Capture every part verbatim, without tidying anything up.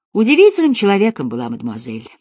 Удивительным человеком была мадемуазель.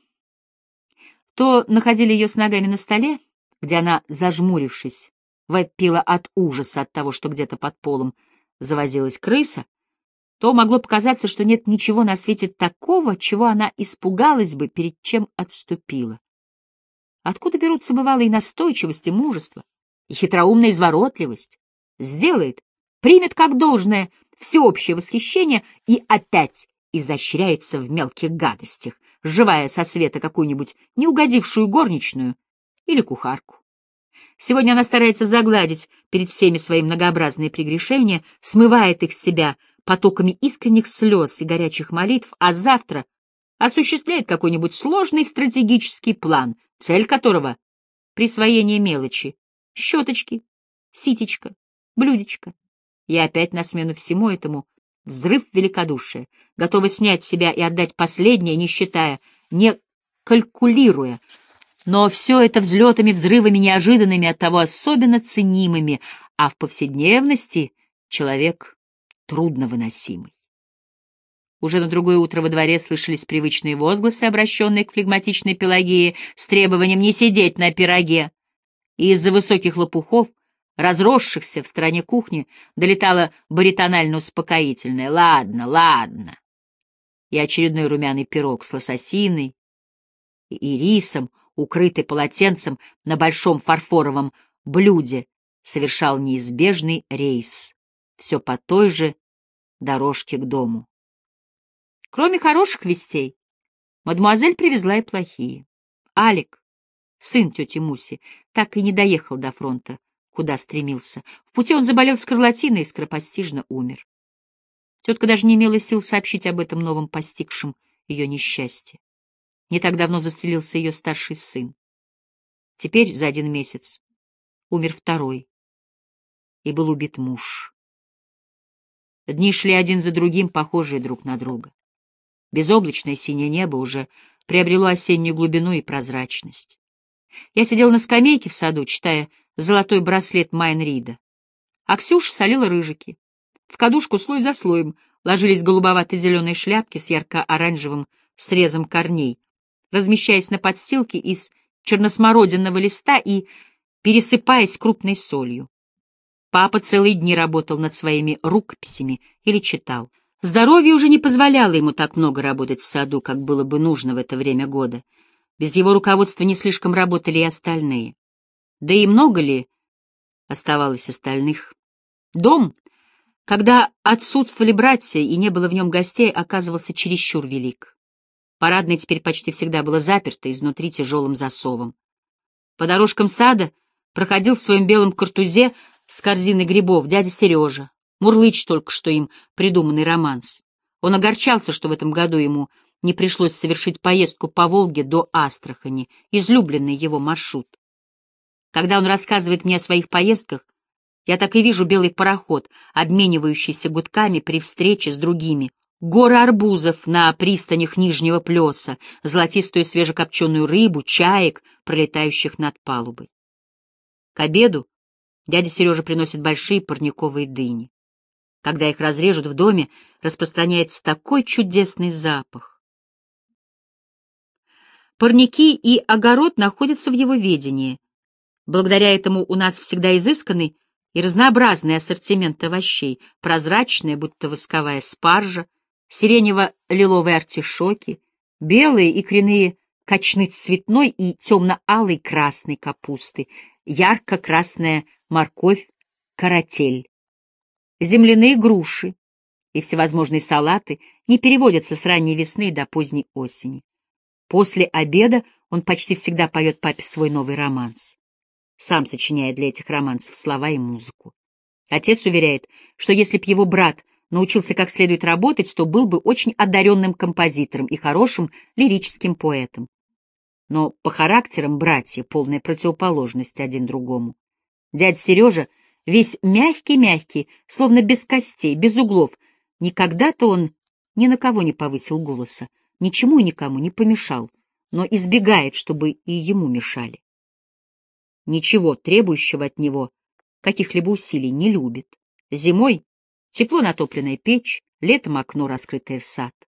То находили ее с ногами на столе, где она, зажмурившись, вопила от ужаса от того, что где-то под полом завозилась крыса, то могло показаться, что нет ничего на свете такого, чего она испугалась бы, перед чем отступила. Откуда берутся бывалые настойчивость и мужество, и хитроумная изворотливость? Сделает, примет как должное всеобщее восхищение и опять изощряется в мелких гадостях, сживая со света какую-нибудь неугодившую горничную или кухарку. Сегодня она старается загладить перед всеми свои многообразные прегрешения, смывает их с себя потоками искренних слез и горячих молитв, а завтра осуществляет какой-нибудь сложный стратегический план, цель которого — присвоение мелочи, щеточки, ситечка, блюдечко. И опять на смену всему этому взрыв великодушия, готова снять себя и отдать последнее, не считая, не калькулируя. Но все это взлетами, взрывами неожиданными, оттого особенно ценимыми, а в повседневности человек трудновыносимый. Уже на другое утро во дворе слышались привычные возгласы, обращенные к флегматичной Пелагее с требованием не сидеть на пироге, и из-за высоких лопухов, разросшихся в стороне кухни, долетало баритонально-успокоительное «Ладно, ладно». И очередной румяный пирог с лососиной и рисом, укрытый полотенцем на большом фарфоровом блюде, совершал неизбежный рейс, все по той же дорожке к дому. Кроме хороших вестей, мадемуазель привезла и плохие. Алик, сын тети Муси, так и не доехал до фронта, куда стремился. В пути он заболел скарлатиной и скоропостижно умер. Тетка даже не имела сил сообщить об этом новом постигшем ее несчастье. Не так давно застрелился ее старший сын. Теперь за один месяц умер второй, и был убит муж. Дни шли один за другим, похожие друг на друга. Безоблачное синее небо уже приобрело осеннюю глубину и прозрачность. Я сидел на скамейке в саду, читая «Золотой браслет» Майн-Рида, а Ксюша солила рыжики. В кадушку слой за слоем ложились голубовато-зеленые шляпки с ярко-оранжевым срезом корней, размещаясь на подстилке из черносмородинного листа и пересыпаясь крупной солью. Папа целые дни работал над своими рукописями или читал. Здоровье уже не позволяло ему так много работать в саду, как было бы нужно в это время года. Без его руководства не слишком работали и остальные. Да и много ли оставалось остальных? Дом, когда отсутствовали братья и не было в нем гостей, оказывался чересчур велик. Парадное теперь почти всегда было заперто изнутри тяжелым засовом. По дорожкам сада проходил в своем белом картузе с корзиной грибов дядя Сережа, мурлыч только что им придуманный романс. Он огорчался, что в этом году ему не пришлось совершить поездку по Волге до Астрахани, излюбленный его маршрут. Когда он рассказывает мне о своих поездках, я так и вижу белый пароход, обменивающийся гудками при встрече с другими, горы арбузов на пристанях Нижнего Плеса, золотистую свежекопченую рыбу, чаек, пролетающих над палубой. К обеду дядя Сережа приносит большие парниковые дыни. Когда их разрежут в доме, распространяется такой чудесный запах. Парники и огород находятся в его ведении. Благодаря этому у нас всегда изысканный и разнообразный ассортимент овощей, прозрачная, будто восковая спаржа, сиренево-лиловые артишоки, белые икряные качаны цветной и темно-алой красной капусты, ярко-красная морковь, каратель. Земляные груши и всевозможные салаты не переводятся с ранней весны до поздней осени. После обеда он почти всегда поет папе свой новый романс. Сам сочиняет для этих романсов слова и музыку. Отец уверяет, что если б его брат научился как следует работать, то был бы очень одаренным композитором и хорошим лирическим поэтом. Но по характерам братья полная противоположность один другому. Дядя Сережа весь мягкий-мягкий, словно без костей, без углов. Никогда-то он ни на кого не повысил голоса, ничему и никому не помешал, но избегает, чтобы и ему мешали. Ничего требующего от него каких-либо усилий не любит. Зимой тепло натопленная печь, летом окно, раскрытое в сад.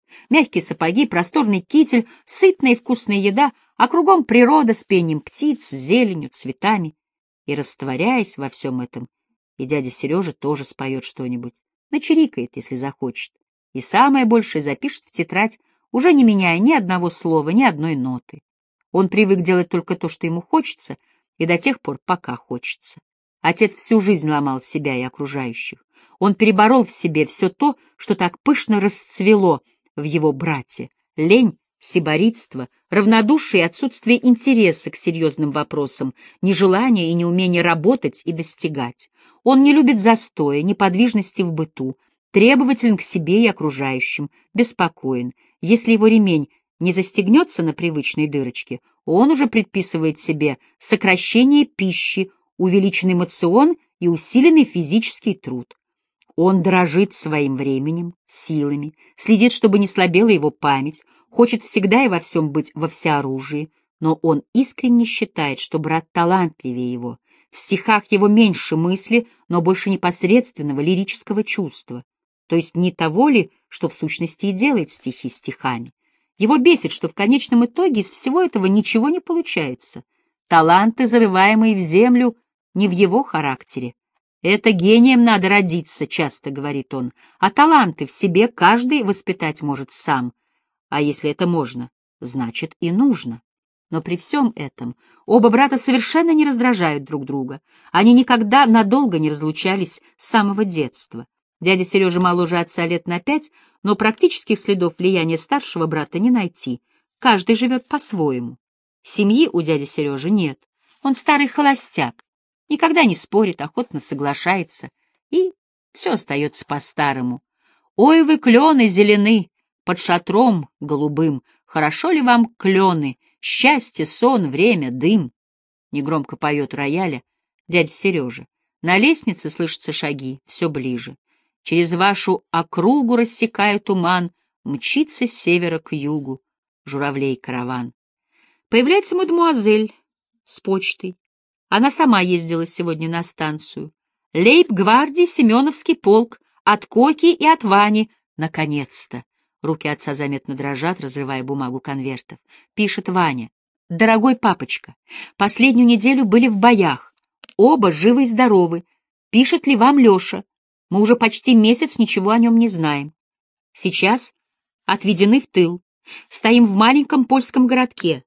Мягкие сапоги, просторный китель, сытная и вкусная еда, а кругом природа с пением птиц, зеленью, цветами. И, растворяясь во всем этом, и дядя Сережа тоже споет что-нибудь, начирикает, если захочет, и самое большее запишет в тетрадь, уже не меняя ни одного слова, ни одной ноты. Он привык делать только то, что ему хочется, и до тех пор, пока хочется. Отец всю жизнь ломал себя и окружающих. Он переборол в себе все то, что так пышно расцвело в его брате: лень, сиборитство, равнодушие и отсутствие интереса к серьезным вопросам, нежелание и неумение работать и достигать. Он не любит застоя, неподвижности в быту, требователен к себе и окружающим, беспокоен. Если его ремень не застегнется на привычной дырочке, он уже предписывает себе сокращение пищи, увеличенный мацион и усиленный физический труд. Он дорожит своим временем, силами, следит, чтобы не слабела его память, хочет всегда и во всем быть во всеоружии, но он искренне считает, что брат талантливее его. В стихах его меньше мысли, но больше непосредственного лирического чувства, то есть не того ли, что в сущности и делает стихи стихами. Его бесит, что в конечном итоге из всего этого ничего не получается. Таланты, зарываемые в землю, не в его характере. «Это гением надо родиться», — часто говорит он, «а таланты в себе каждый воспитать может сам. А если это можно, значит и нужно». Но при всем этом оба брата совершенно не раздражают друг друга. Они никогда надолго не разлучались с самого детства. Дядя Сережа моложе отца лет на пять, но практических следов влияния старшего брата не найти. Каждый живет по-своему. Семьи у дяди Сережи нет. Он старый холостяк. Никогда не спорит, охотно соглашается, и все остается по-старому. «Ой, вы, клены зелены, под шатром голубым, хорошо ли вам клены, счастье, сон, время, дым?» Негромко поет рояля дядя Сережа. На лестнице слышатся шаги, все ближе. Через вашу округу рассекая туман, мчится с севера к югу журавлей караван. Появляется мадемуазель с почтой. Она сама ездила сегодня на станцию. Лейб-гвардии Семеновский полк, от Коки и от Вани. Наконец-то! Руки отца заметно дрожат, разрывая бумагу конвертов. Пишет Ваня. «Дорогой папочка, последнюю неделю были в боях. Оба живы и здоровы. Пишет ли вам Леша? Мы уже почти месяц ничего о нем не знаем. Сейчас отведены в тыл. Стоим в маленьком польском городке.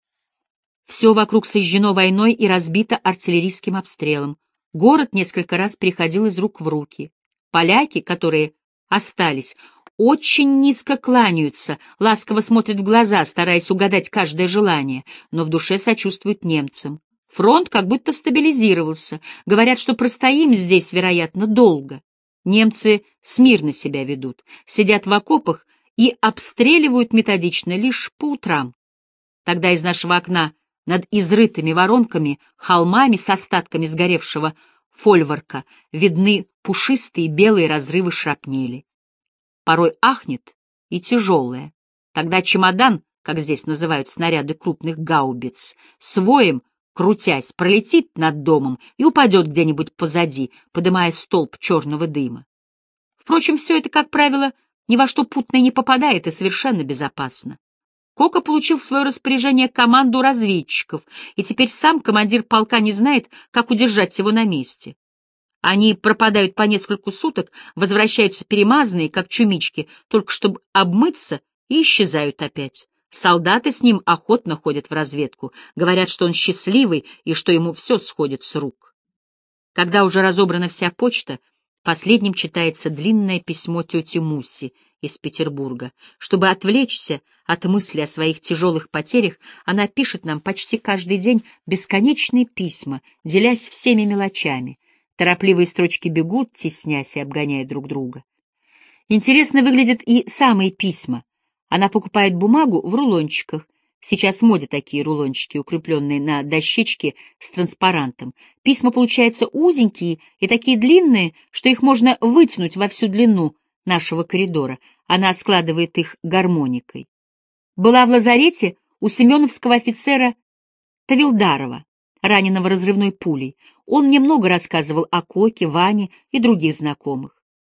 Все вокруг сожжено войной и разбито артиллерийским обстрелом. Город несколько раз переходил из рук в руки. Поляки, которые остались, очень низко кланяются, ласково смотрят в глаза, стараясь угадать каждое желание, но в душе сочувствуют немцам. Фронт как будто стабилизировался. Говорят, что простоим здесь, вероятно, долго. Немцы смирно себя ведут, сидят в окопах и обстреливают методично лишь по утрам. Тогда из нашего окна над изрытыми воронками, холмами с остатками сгоревшего фольварка видны пушистые белые разрывы шрапнели. Порой ахнет и тяжелая. Тогда чемодан, как здесь называют снаряды крупных гаубиц, с воем, крутясь, пролетит над домом и упадет где-нибудь позади, подымая столб черного дыма. Впрочем, все это, как правило, ни во что путное не попадает и совершенно безопасно. Кока получил в свое распоряжение команду разведчиков, и теперь сам командир полка не знает, как удержать его на месте. Они пропадают по нескольку суток, возвращаются перемазанные, как чумички, только чтобы обмыться, и исчезают опять. Солдаты с ним охотно ходят в разведку, говорят, что он счастливый и что ему все сходит с рук. Когда уже разобрана вся почта, последним читается длинное письмо тети Муси из Петербурга. Чтобы отвлечься от мысли о своих тяжелых потерях, она пишет нам почти каждый день бесконечные письма, делясь всеми мелочами. Торопливые строчки бегут, теснясь и обгоняя друг друга. Интересно выглядят и самые письма. Она покупает бумагу в рулончиках. Сейчас в моде такие рулончики, укрепленные на дощечке с транспарантом. Письма получаются узенькие и такие длинные, что их можно вытянуть во всю длину нашего коридора. Она складывает их гармоникой. Была в лазарете у семеновского офицера Тавилдарова, раненого разрывной пулей. Он мне много рассказывал о Коке, Ване и других знакомых.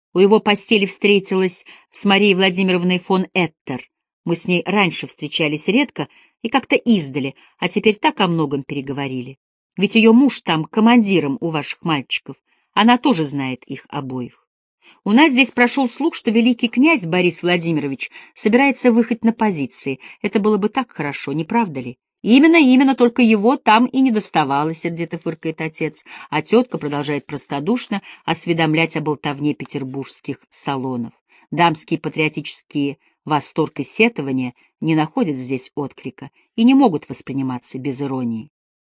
У его постели встретилась с Марией Владимировной фон Эттер. Мы с ней раньше встречались редко и как-то издали, а теперь так о многом переговорили. Ведь ее муж там командиром у ваших мальчиков. Она тоже знает их обоих. У нас здесь прошел слух, что великий князь Борис Владимирович собирается выехать на позиции. Это было бы так хорошо, не правда ли? Именно, именно, только его там и не доставало, сердито фыркает отец, а тетка продолжает простодушно осведомлять о болтовне петербургских салонов. Дамские патриотические восторг и сетования не находят здесь отклика и не могут восприниматься без иронии.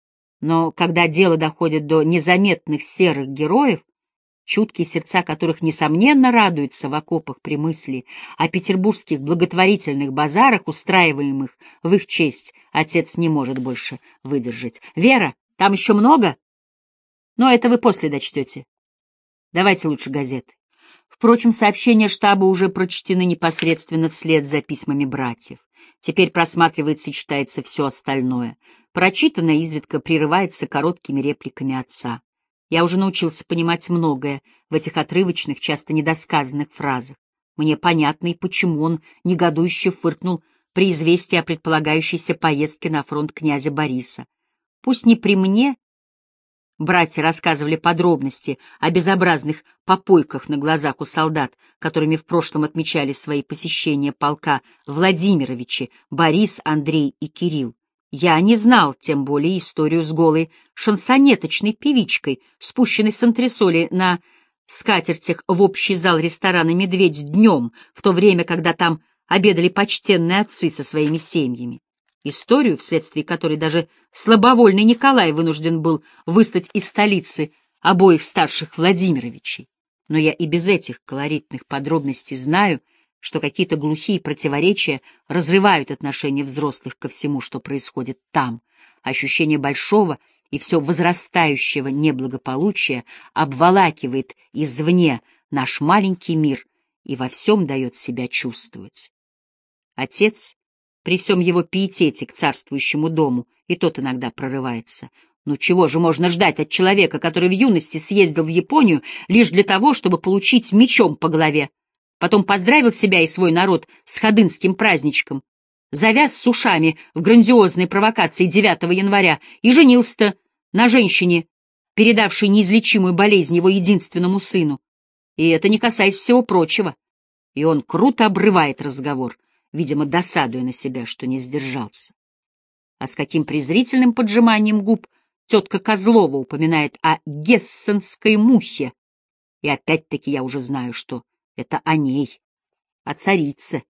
Но когда дело доходит до незаметных серых героев, чуткие сердца которых, несомненно, радуются в окопах при мысли о петербургских благотворительных базарах, устраиваемых в их честь, отец не может больше выдержать. «Вера, там еще много? Но это вы после дочтете. Давайте лучше газеты». Впрочем, сообщения штаба уже прочтены непосредственно вслед за письмами братьев. Теперь просматривается и читается все остальное. Прочитанное изредка прерывается короткими репликами отца. Я уже научился понимать многое в этих отрывочных, часто недосказанных фразах. Мне понятно и почему он негодующе фыркнул при известии о предполагающейся поездке на фронт князя Бориса. Пусть не при мне, братья рассказывали подробности о безобразных попойках на глазах у солдат, которыми в прошлом отмечали свои посещения полка Владимировичи, Борис, Андрей и Кирилл. Я не знал, тем более, историю с голой шансонеточной певичкой, спущенной с антресоли на скатертях в общий зал ресторана «Медведь» днем, в то время, когда там обедали почтенные отцы со своими семьями. Историю, вследствие которой даже слабовольный Николай вынужден был выслать из столицы обоих старших Владимировичей. Но я и без этих колоритных подробностей знаю, что какие-то глухие противоречия разрывают отношение взрослых ко всему, что происходит там. Ощущение большого и все возрастающего неблагополучия обволакивает извне наш маленький мир и во всем дает себя чувствовать. Отец, при всем его пиетете к царствующему дому, и тот иногда прорывается. Ну чего же можно ждать от человека, который в юности съездил в Японию лишь для того, чтобы получить мечом по голове? Потом поздравил себя и свой народ с ходынским праздничком, завяз с ушами в грандиозной провокации девятого января и женился на женщине, передавшей неизлечимую болезнь его единственному сыну. И это не касаясь всего прочего. И он круто обрывает разговор, видимо, досадуя на себя, что не сдержался. А с каким презрительным поджиманием губ тетка Козлова упоминает о гессенской мухе. И опять-таки я уже знаю, что это о ней, о царице.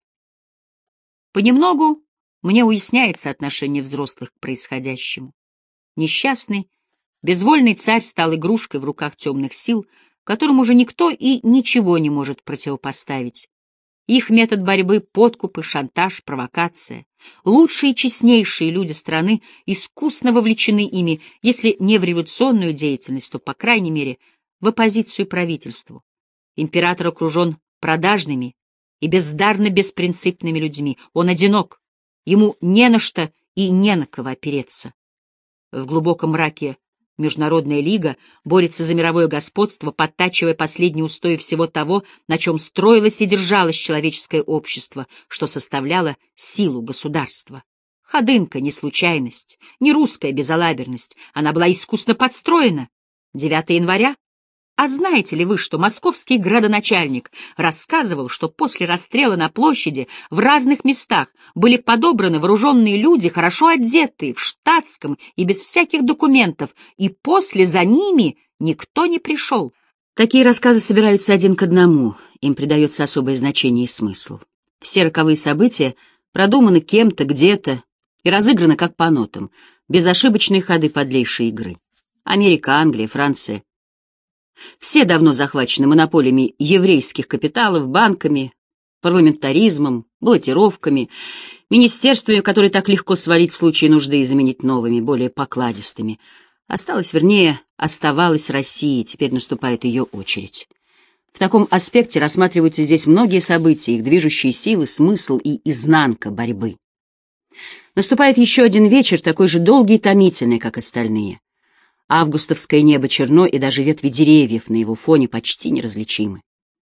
Понемногу мне уясняется отношение взрослых к происходящему. Несчастный, безвольный царь стал игрушкой в руках темных сил, которым уже никто и ничего не может противопоставить. Их метод борьбы — подкупы, шантаж, провокация. Лучшие и честнейшие люди страны искусно вовлечены ими, если не в революционную деятельность, то, по крайней мере, в оппозицию правительству. Император окружен продажными и бездарно беспринципными людьми. Он одинок, ему не на что и не на кого опереться. В глубоком мраке Международная лига борется за мировое господство, подтачивая последние устои всего того, на чем строилось и держалось человеческое общество, что составляло силу государства. Ходынка — не случайность, не русская безалаберность, она была искусно подстроена. девятого января? А знаете ли вы, что московский градоначальник рассказывал, что после расстрела на площади в разных местах были подобраны вооруженные люди, хорошо одетые, в штатском и без всяких документов, и после за ними никто не пришел? Такие рассказы собираются один к одному, им придается особое значение и смысл. Все роковые события продуманы кем-то, где-то и разыграны как по нотам, безошибочные ходы подлейшей игры. Америка, Англия, Франция — все давно захвачены монополиями еврейских капиталов, банками, парламентаризмом, баллотировками, министерствами, которые так легко свалить в случае нужды и заменить новыми, более покладистыми. Осталось, вернее, оставалась Россия, теперь наступает ее очередь. В таком аспекте рассматриваются здесь многие события, их движущие силы, смысл и изнанка борьбы. Наступает еще один вечер, такой же долгий и томительный, как остальные. Августовское небо черно, и даже ветви деревьев на его фоне почти неразличимы.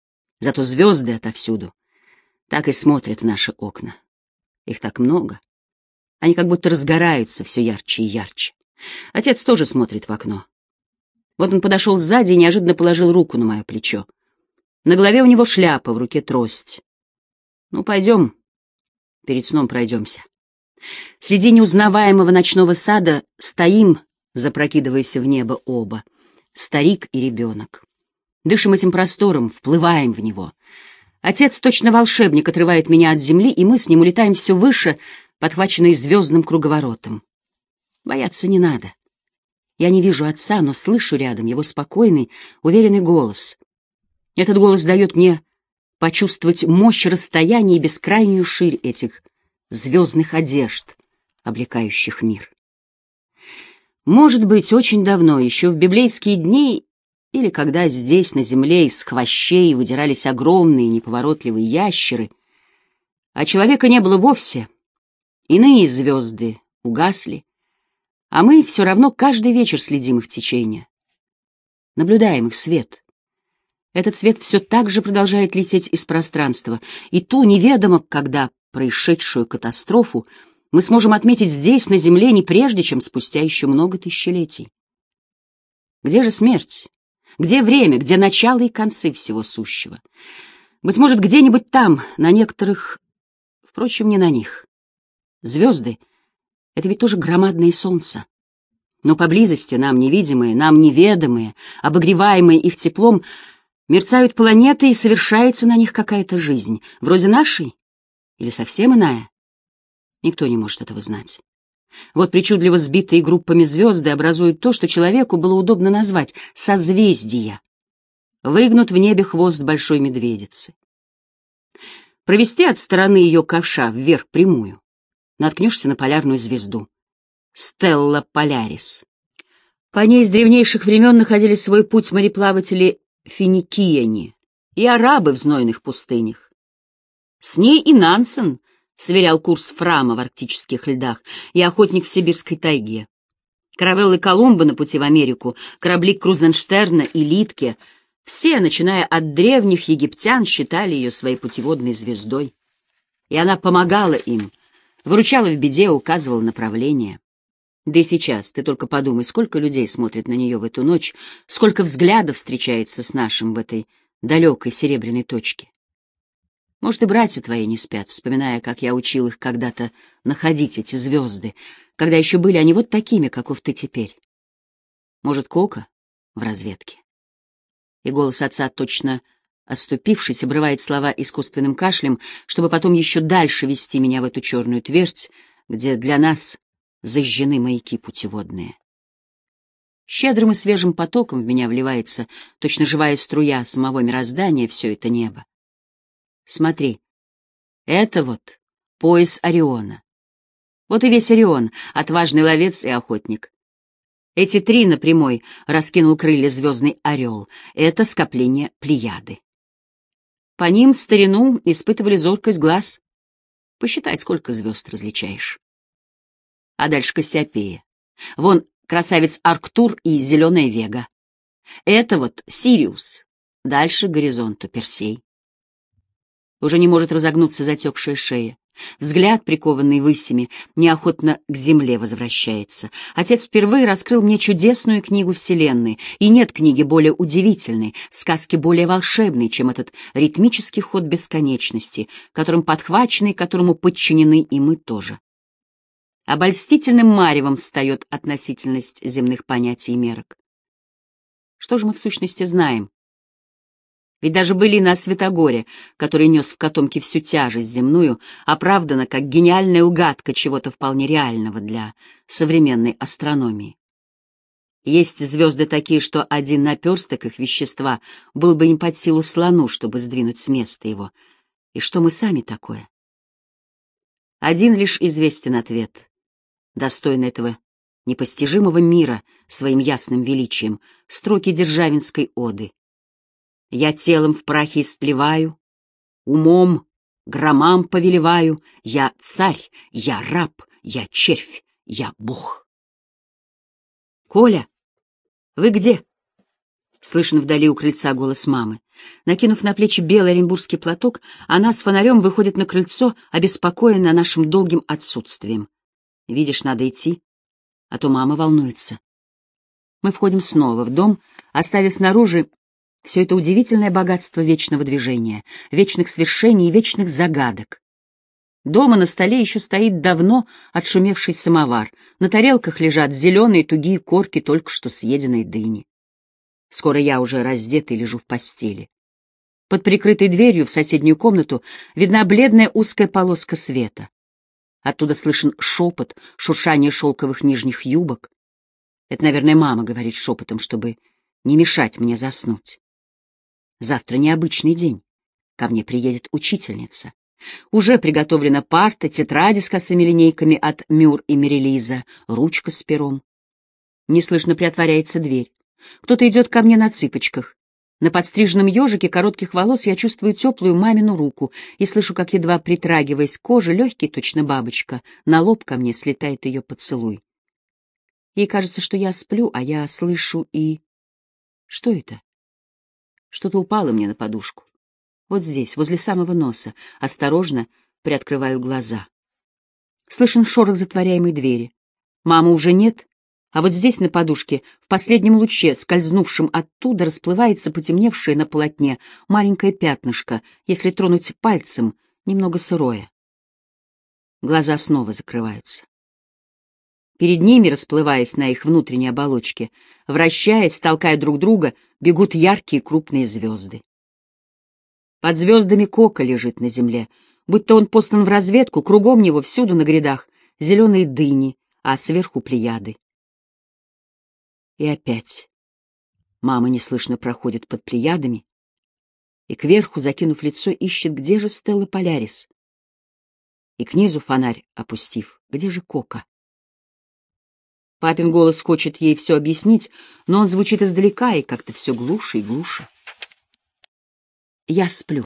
Зато звезды отовсюду так и смотрят в наши окна. Их так много. Они как будто разгораются все ярче и ярче. Отец тоже смотрит в окно. Вот он подошел сзади и неожиданно положил руку на мое плечо. На голове у него шляпа, в руке трость. Ну, пойдем, перед сном пройдемся. Среди неузнаваемого ночного сада стоим, запрокидываясь в небо оба, старик и ребенок. Дышим этим простором, вплываем в него. Отец, точно волшебник, отрывает меня от земли, и мы с ним улетаем все выше, подхваченные звездным круговоротом. Бояться не надо. Я не вижу отца, но слышу рядом его спокойный, уверенный голос. Этот голос дает мне почувствовать мощь расстояния и бескрайнюю ширь этих звездных одежд, облекающих мир. Может быть, очень давно, еще в библейские дни, или когда здесь, на земле, из хвощей выдирались огромные неповоротливые ящеры, а человека не было вовсе, иные звезды угасли, а мы все равно каждый вечер следим их течение, наблюдаем их свет. Этот свет все так же продолжает лететь из пространства, и ту неведомо когда происшедшую катастрофу мы сможем отметить здесь, на Земле, не прежде, чем спустя еще много тысячелетий. Где же смерть? Где время? Где начало и концы всего сущего? Быть может, где-нибудь там, на некоторых, впрочем, не на них. Звезды — это ведь тоже громадные солнца. Но поблизости нам невидимые, нам неведомые, обогреваемые их теплом, мерцают планеты, и совершается на них какая-то жизнь, вроде нашей или совсем иная. Никто не может этого знать. Вот причудливо сбитые группами звезды образуют то, что человеку было удобно назвать созвездия. Выгнут в небе хвост большой медведицы. Провести от стороны ее ковша вверх прямую, наткнешься на полярную звезду — Стелла Полярис. По ней с древнейших времен находили свой путь мореплаватели финикияне и арабы в знойных пустынях. С ней и Нансен сверял курс Фрама в арктических льдах и охотник в сибирской тайге. Каравеллы Колумба на пути в Америку, корабли Крузенштерна и Литке — все, начиная от древних египтян, считали ее своей путеводной звездой. И она помогала им, выручала в беде, указывала направление. Да и сейчас, ты только подумай, сколько людей смотрит на нее в эту ночь, сколько взглядов встречается с нашим в этой далекой серебряной точке. Может, и братья твои не спят, вспоминая, как я учил их когда-то находить эти звезды, когда еще были они вот такими, каков ты теперь. Может, Кока в разведке. И голос отца, точно оступившись, обрывает слова искусственным кашлем, чтобы потом еще дальше вести меня в эту черную твердь, где для нас зажжены маяки путеводные. Щедрым и свежим потоком в меня вливается, точно живая струя самого мироздания, все это небо. Смотри, это вот пояс Ориона. Вот и весь Орион, отважный ловец и охотник. Эти три на прямой раскинул крылья звездный орел. Это скопление Плеяды. По ним в старину испытывали зоркость глаз. Посчитай, сколько звезд различаешь. А дальше Кассиопея. Вон красавец Арктур и зеленая Вега. Это вот Сириус. Дальше к горизонту Персей. Уже не может разогнуться затекшая шея. Взгляд, прикованный высями, неохотно к земле возвращается. Отец впервые раскрыл мне чудесную книгу Вселенной, и нет книги более удивительной, сказки более волшебной, чем этот ритмический ход бесконечности, которым подхвачены и которому подчинены и мы тоже. Обольстительным маревом встает относительность земных понятий и мерок. Что же мы в сущности знаем? Ведь даже былина о Святогоре, который нес в котомке всю тяжесть земную, оправдана как гениальная угадка чего-то вполне реального для современной астрономии. Есть звезды такие, что один наперсток их вещества был бы не под силу слону, чтобы сдвинуть с места его. И что мы сами такое? Один лишь известен ответ, достойный этого непостижимого мира своим ясным величием, строки Державинской оды. Я телом в прахе истлеваю, умом громам повелеваю, я царь, я раб, я червь, я бог. Коля, вы где? Слышен вдали у крыльца голос мамы. Накинув на плечи белый оренбургский платок, она с фонарем выходит на крыльцо, обеспокоенная нашим долгим отсутствием. «Видишь, надо идти, а то мама волнуется». Мы входим снова в дом, оставив снаружи все это удивительное богатство вечного движения, вечных свершений и вечных загадок. Дома на столе еще стоит давно отшумевший самовар. На тарелках лежат зеленые тугие корки только что съеденной дыни. Скоро я уже раздетый лежу в постели. Под прикрытой дверью в соседнюю комнату видна бледная узкая полоска света. Оттуда слышен шепот, шуршание шелковых нижних юбок. Это, наверное, мама говорит шепотом, чтобы не мешать мне заснуть. Завтра необычный день. Ко мне приедет учительница. Уже приготовлена парта, тетради с косыми линейками от Мюр и Мерилиза, ручка с пером. Неслышно приотворяется дверь. Кто-то идет ко мне на цыпочках. На подстриженном ежике коротких волос я чувствую теплую мамину руку и слышу, как, едва притрагиваясь к коже, легкий, точно бабочка, на лоб ко мне слетает ее поцелуй. Ей кажется, что я сплю, а я слышу и... Что это? Что-то упало мне на подушку. Вот здесь, возле самого носа. Осторожно приоткрываю глаза. Слышен шорох затворяемой двери. Мамы уже нет. А вот здесь, на подушке, в последнем луче, скользнувшем оттуда, расплывается потемневшее на полотне маленькое пятнышко, если тронуть пальцем, немного сырое. Глаза снова закрываются. Перед ними, расплываясь на их внутренней оболочке, вращаясь, толкая друг друга, бегут яркие крупные звезды. Под звездами Кока лежит на земле, будто он послан в разведку, кругом него, всюду на грядах, зеленые дыни, а сверху плеяды. И опять мама неслышно проходит под плеядами и кверху, закинув лицо, ищет, где же Стелла Полярис. И к низу фонарь опустив, где же Кока? Папин голос хочет ей все объяснить, но он звучит издалека и как-то все глуше и глуше. Я сплю.